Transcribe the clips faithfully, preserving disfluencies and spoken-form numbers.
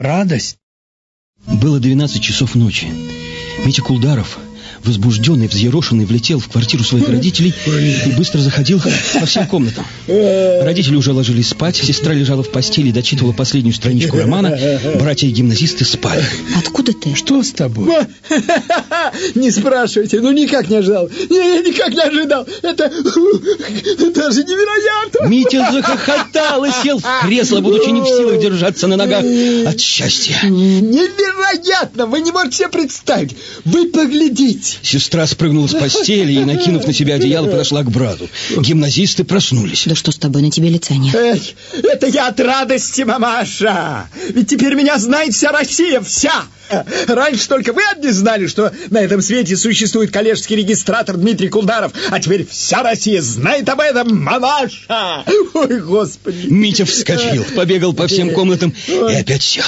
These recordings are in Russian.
радость. Было двенадцать часов ночи. Митя Кулдаров, возбужденный, взъерошенный, влетел в квартиру своих родителей и быстро заходил по всем комнатам. Родители уже ложились спать, сестра лежала в постели и дочитывала последнюю страничку романа, братья-гимназисты спали. Откуда ты? Что с тобой? Не спрашивайте, ну никак не ожидал. Не, я никак не ожидал. Это даже невероятно. Митя захохотал и сел в кресло, будучи не в силах держаться на ногах от счастья. Невероятно! Вы не можете себе представить. Вы поглядите. Сестра спрыгнула с постели и, накинув на себя одеяло, подошла к брату. Гимназисты проснулись. Да что с тобой, на тебе лица нет? Эй, это я от радости, мамаша. Ведь теперь меня знает вся Россия, вся. Раньше только вы одни знали, что на этом свете существует коллежский регистратор Дмитрий Кулдаров, а теперь вся Россия знает об этом, мамаша. Ой, Господи. Митя вскочил, побегал по всем комнатам и опять сел.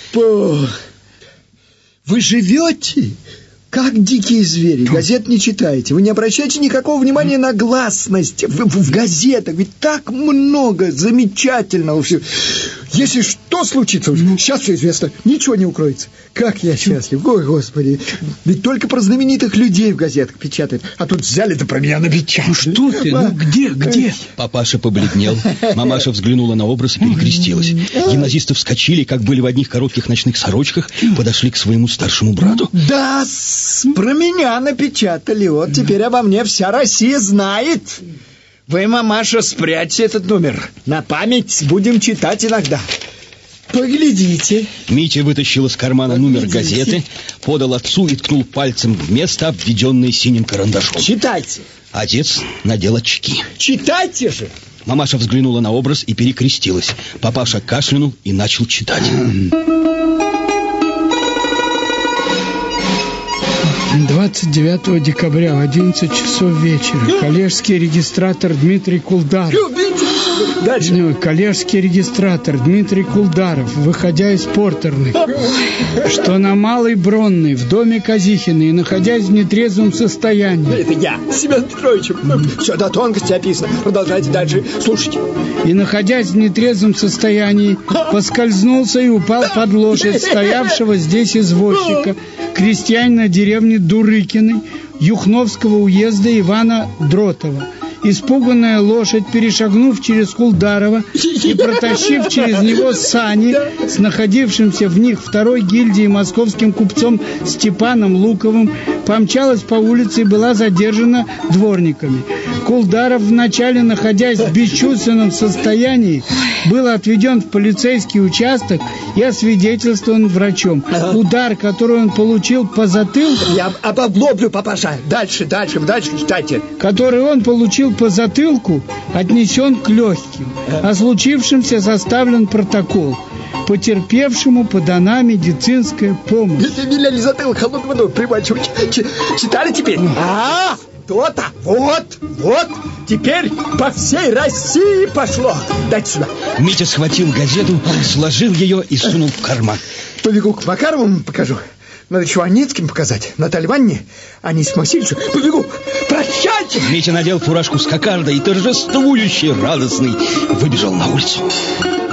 Вы живете как дикие звери, газет не читаете, вы не обращаете никакого внимания на гласность в, в, в газетах, ведь так много замечательного всего. Если что случится, сейчас все известно, ничего не укроется. Как я счастлив, ой, Господи. Ведь только про знаменитых людей в газетах печатают, а тут взяли-то про меня напечатали. Ну что ты, ну где, где? Папаша побледнел, мамаша взглянула на образ и перекрестилась. Гимназисты вскочили, как были в одних коротких ночных сорочках, подошли к своему старшему брату. Да, про меня напечатали, вот теперь обо мне вся Россия знает. Вы, мамаша, спрячьте этот номер. На память будем читать иногда. Поглядите. Митя вытащил из кармана номер газеты, подал отцу и ткнул пальцем в место, обведенное синим карандашом. Читайте. Отец надел очки. Читайте же. Мамаша взглянула на образ и перекрестилась. Папаша кашлянул и начал читать. двадцать девятого декабря в одиннадцать часов вечера коллежский регистратор Дмитрий Кулдаров. Дальше. Коллежский регистратор Дмитрий Кулдаров, выходя из портерных, что на Малой Бронной в доме Казихиной, находясь в нетрезвом состоянии. Это я, Семен Петрович. Все до тонкости описано. Продолжайте дальше. Слушайте. И, находясь в нетрезвом состоянии, поскользнулся и упал под лошадь стоявшего здесь извозчика, крестьянина деревни Дурыкиной, Юхновского уезда Ивана Дротова. Испуганная лошадь, перешагнув через Кулдарова и протащив через него сани с находившимся в них второй гильдией московским купцом Степаном Луковым, помчалась по улице и была задержана дворниками. Кулдаров, вначале находясь в бесчувственном состоянии, был отведен в полицейский участок и освидетельствован врачом. Удар, который он получил по затылку... Я обоблоблю, папаша. Дальше, дальше, дальше читайте. Который он получил по затылку, отнесен к легким. О случившемся составлен протокол. Потерпевшему подана медицинская помощь. Велели затылок холодной водой примачивать. Читали теперь? А, то-то. Вот, вот. Теперь по всей России пошло. Дайте сюда. Митя схватил газету, сложил ее и сунул в карман. Побегу к Макарову, покажу. Надо еще Аницким показать, Наталье Ивановне, Анисиму Васильевичу. Побегу. Прощайте. Митя надел фуражку с кокардой и торжествующий, радостный выбежал на улицу.